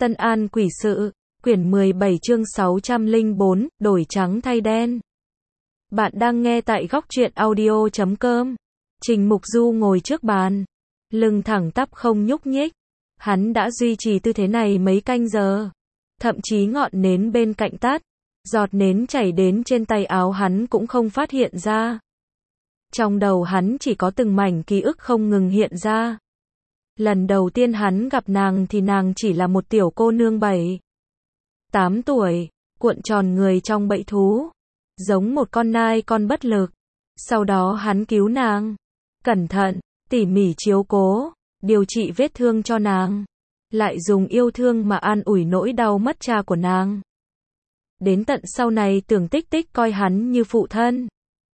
Tân An Quỷ Sự, quyển 17 chương 604, đổi trắng thay đen. Bạn đang nghe tại góc truyện audio.com. Trình Mục Du ngồi trước bàn, lưng thẳng tắp không nhúc nhích. Hắn đã duy trì tư thế này mấy canh giờ. Thậm chí ngọn nến bên cạnh tắt, giọt nến chảy đến trên tay áo hắn cũng không phát hiện ra. Trong đầu hắn chỉ có từng mảnh ký ức không ngừng hiện ra. Lần đầu tiên hắn gặp nàng thì nàng chỉ là một tiểu cô nương 7-8 tuổi, cuộn tròn người trong bẫy thú, giống một con nai con bất lực. Sau đó hắn cứu nàng, cẩn thận, tỉ mỉ chiếu cố, điều trị vết thương cho nàng, lại dùng yêu thương mà an ủi nỗi đau mất cha của nàng. Đến tận sau này Tưởng Tích Tích coi hắn như phụ thân,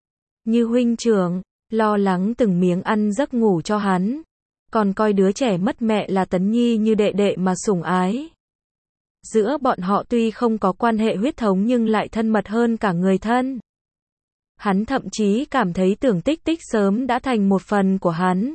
như huynh trưởng, lo lắng từng miếng ăn giấc ngủ cho hắn, còn coi đứa trẻ mất mẹ là Tấn Nhi như đệ đệ mà sủng ái. Giữa bọn họ tuy không có quan hệ huyết thống nhưng lại thân mật hơn cả người thân. Hắn thậm chí cảm thấy Tưởng Tích Tích sớm đã thành một phần của hắn.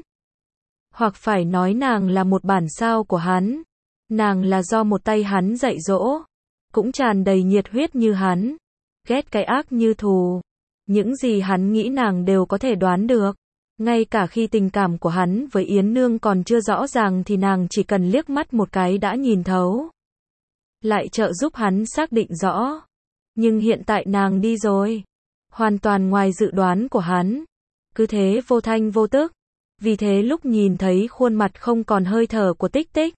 Hoặc phải nói nàng là một bản sao của hắn. Nàng là do một tay hắn dạy dỗ, cũng tràn đầy nhiệt huyết như hắn, ghét cái ác như thù. Những gì hắn nghĩ nàng đều có thể đoán được. Ngay cả khi tình cảm của hắn với Yến Nương còn chưa rõ ràng thì nàng chỉ cần liếc mắt một cái đã nhìn thấu, lại trợ giúp hắn xác định rõ. Nhưng hiện tại nàng đi rồi, hoàn toàn ngoài dự đoán của hắn, cứ thế vô thanh vô tức. Vì thế lúc nhìn thấy khuôn mặt không còn hơi thở của Tích Tích,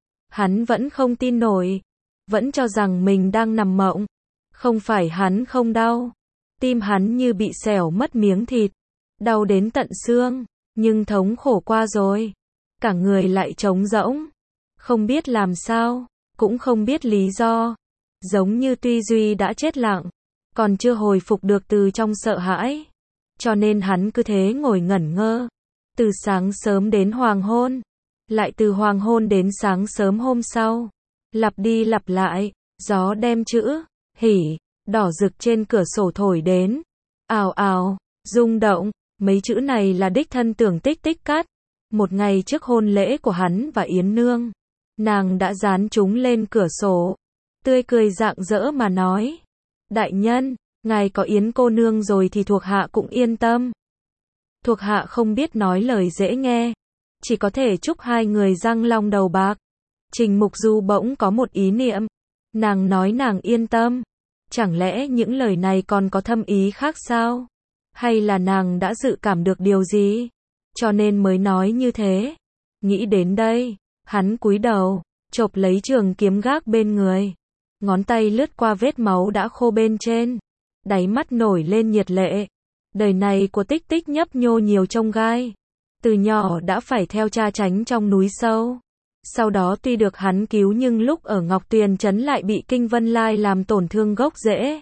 hắn vẫn không tin nổi, vẫn cho rằng mình đang nằm mộng. Không phải hắn không đau, tim hắn như bị xẻo mất miếng thịt, đau đến tận xương, nhưng thống khổ qua rồi, cả người lại trống rỗng, không biết làm sao, cũng không biết lý do, giống như Tuy Duy đã chết lặng, còn chưa hồi phục được từ trong sợ hãi. Cho nên hắn cứ thế ngồi ngẩn ngơ, từ sáng sớm đến hoàng hôn, lại từ hoàng hôn đến sáng sớm hôm sau, lặp đi lặp lại. Gió đem chữ hỉ đỏ rực trên cửa sổ thổi đến, ào ào, rung động. Mấy chữ này là đích thân Tưởng Tích Tích cắt. Một ngày trước hôn lễ của hắn và Yến Nương, nàng đã dán chúng lên cửa sổ, tươi cười rạng rỡ mà nói: đại nhân, ngài có Yến cô nương rồi thì thuộc hạ cũng yên tâm. Thuộc hạ không biết nói lời dễ nghe, chỉ có thể chúc hai người răng long đầu bạc. Trình Mục Du bỗng có một ý niệm, nàng nói nàng yên tâm, chẳng lẽ những lời này còn có thâm ý khác sao? Hay là nàng đã dự cảm được điều gì, cho nên mới nói như thế? Nghĩ đến đây, hắn cúi đầu, chộp lấy trường kiếm gác bên người, ngón tay lướt qua vết máu đã khô bên trên, đáy mắt nổi lên nhiệt lệ. Đời này của Tích Tích nhấp nhô nhiều chông gai, từ nhỏ đã phải theo cha tránh trong núi sâu. Sau đó tuy được hắn cứu nhưng lúc ở Ngọc Tuyền Trấn lại bị Kinh Vân Lai làm tổn thương gốc rễ,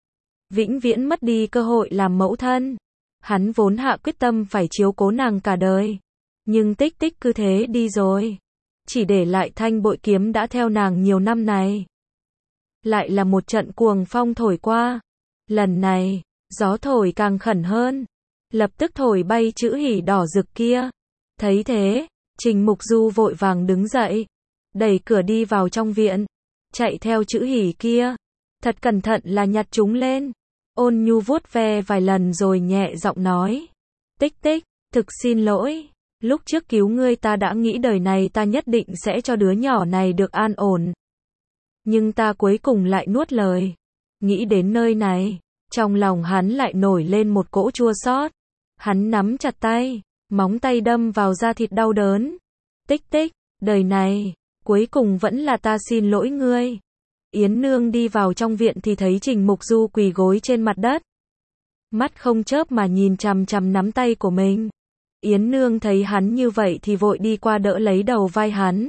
vĩnh viễn mất đi cơ hội làm mẫu thân. Hắn vốn hạ quyết tâm phải chiếu cố nàng cả đời, nhưng Tích Tích cứ thế đi rồi, chỉ để lại thanh bội kiếm đã theo nàng nhiều năm này. Lại là một trận cuồng phong thổi qua, lần này, gió thổi càng khẩn hơn, lập tức thổi bay chữ hỉ đỏ rực kia. Thấy thế, Trình Mục Du vội vàng đứng dậy, đẩy cửa đi vào trong viện, chạy theo chữ hỉ kia, thật cẩn thận là nhặt chúng lên. Ôn nhu vuốt ve vài lần rồi nhẹ giọng nói: Tích Tích, thực xin lỗi, lúc trước cứu ngươi ta đã nghĩ đời này ta nhất định sẽ cho đứa nhỏ này được an ổn. Nhưng ta cuối cùng lại nuốt lời. Nghĩ đến nơi này, trong lòng hắn lại nổi lên một cỗ chua xót. Hắn nắm chặt tay, móng tay đâm vào da thịt đau đớn. Tích Tích, đời này, cuối cùng vẫn là ta xin lỗi ngươi. Yến Nương đi vào trong viện thì thấy Trình Mục Du quỳ gối trên mặt đất, mắt không chớp mà nhìn chằm chằm nắm tay của mình. Yến Nương thấy hắn như vậy thì vội đi qua đỡ lấy đầu vai hắn,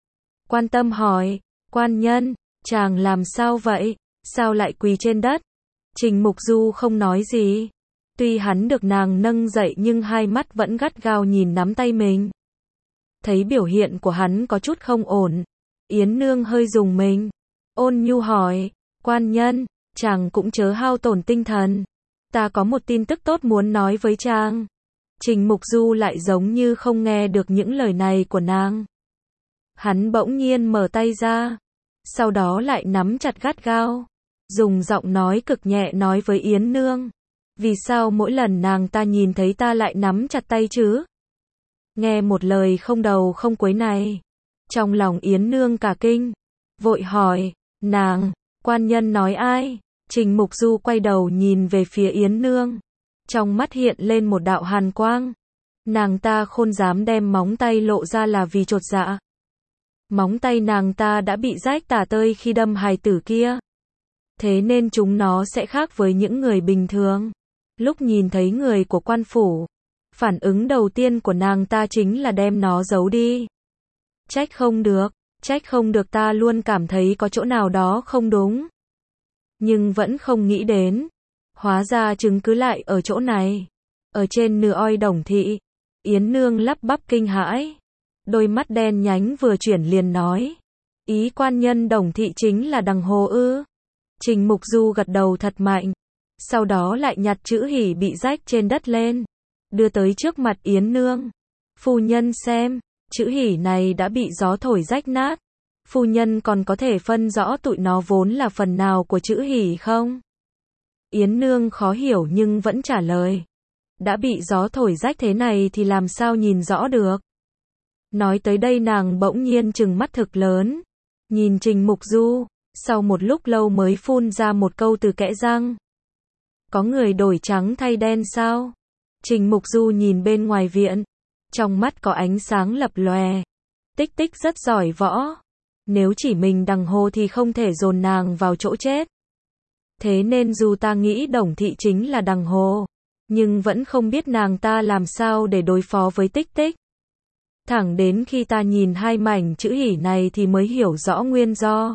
quan tâm hỏi: quan nhân, chàng làm sao vậy, sao lại quỳ trên đất? Trình Mục Du không nói gì, tuy hắn được nàng nâng dậy nhưng hai mắt vẫn gắt gao nhìn nắm tay mình. Thấy biểu hiện của hắn có chút không ổn, Yến Nương hơi rùng mình, ôn nhu hỏi: quan nhân, chàng cũng chớ hao tổn tinh thần, ta có một tin tức tốt muốn nói với chàng. Trình Mục Du lại giống như không nghe được những lời này của nàng. Hắn bỗng nhiên mở tay ra, sau đó lại nắm chặt gắt gao, dùng giọng nói cực nhẹ nói với Yến Nương. Vì sao mỗi lần nàng ta nhìn thấy ta lại nắm chặt tay chứ? Nghe một lời không đầu không cuối này, trong lòng Yến Nương cả kinh, vội hỏi, nàng, quan nhân nói ai? Trình Mục Du quay đầu nhìn về phía Yến Nương, trong mắt hiện lên một đạo hàn quang. Nàng ta khôn dám đem móng tay lộ ra là vì chột dạ. Móng tay nàng ta đã bị rách tả tơi khi đâm hài tử kia. Thế nên chúng nó sẽ khác với những người bình thường. Lúc nhìn thấy người của quan phủ, phản ứng đầu tiên của nàng ta chính là đem nó giấu đi. Trách không được ta luôn cảm thấy có chỗ nào đó không đúng. Nhưng vẫn không nghĩ đến. Hóa ra chứng cứ lại ở chỗ này. Ở trên nửa oi Đồng Thị. Yến Nương lắp bắp kinh hãi. Đôi mắt đen nhánh vừa chuyển liền nói. Ý quan nhân Đồng Thị chính là Đằng Hồ ư? Trình Mục Du gật đầu thật mạnh. Sau đó lại nhặt chữ hỉ bị rách trên đất lên. Đưa tới trước mặt Yến Nương. Phu nhân xem, chữ hỉ này đã bị gió thổi rách nát. Phu nhân còn có thể phân rõ tụi nó vốn là phần nào của chữ hỉ không? Yến Nương khó hiểu nhưng vẫn trả lời. Đã bị gió thổi rách thế này thì làm sao nhìn rõ được? Nói tới đây nàng bỗng nhiên trừng mắt thực lớn. Nhìn Trình Mục Du, sau một lúc lâu mới phun ra một câu từ kẽ răng. Có người đổi trắng thay đen sao? Trình Mục Du nhìn bên ngoài viện. Trong mắt có ánh sáng lập lòe. Tích Tích rất giỏi võ. Nếu chỉ mình Đằng Hồ thì không thể dồn nàng vào chỗ chết. Thế nên dù ta nghĩ Đồng Thị chính là Đằng Hồ, nhưng vẫn không biết nàng ta làm sao để đối phó với Tích Tích. Thẳng đến khi ta nhìn hai mảnh chữ hỉ này thì mới hiểu rõ nguyên do.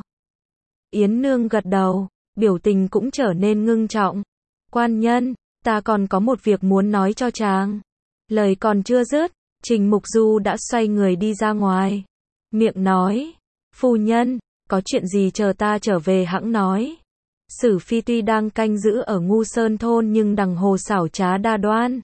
Yến Nương gật đầu, biểu tình cũng trở nên ngưng trọng. Quan nhân, ta còn có một việc muốn nói cho chàng. Lời còn chưa dứt, Trình Mục Du đã xoay người đi ra ngoài. Miệng nói, phu nhân, có chuyện gì chờ ta trở về hẵng nói. Sử Phi tuy đang canh giữ ở Ngu Sơn thôn nhưng Đằng Hồ xảo trá đa đoan.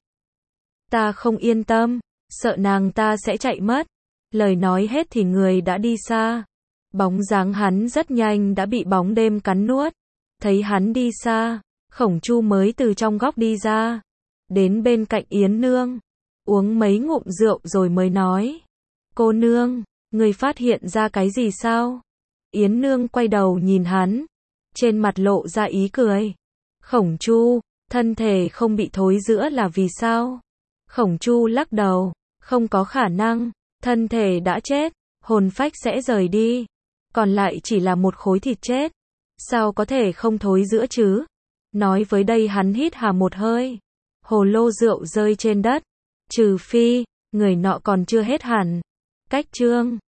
Ta không yên tâm, sợ nàng ta sẽ chạy mất. Lời nói hết thì người đã đi xa. Bóng dáng hắn rất nhanh đã bị bóng đêm cắn nuốt. Thấy hắn đi xa, Khổng Chu mới từ trong góc đi ra. Đến bên cạnh Yến Nương. Uống mấy ngụm rượu rồi mới nói. Cô nương, người phát hiện ra cái gì sao? Yến Nương quay đầu nhìn hắn. Trên mặt lộ ra ý cười. Khổng Chu, thân thể không bị thối rữa là vì sao? Khổng Chu lắc đầu. Không có khả năng. Thân thể đã chết, hồn phách sẽ rời đi. Còn lại chỉ là một khối thịt chết. Sao có thể không thối rữa chứ? Nói với đây hắn hít hà một hơi. Hồ lô rượu rơi trên đất. Trừ phi, người nọ còn chưa hết hẳn. Cách chương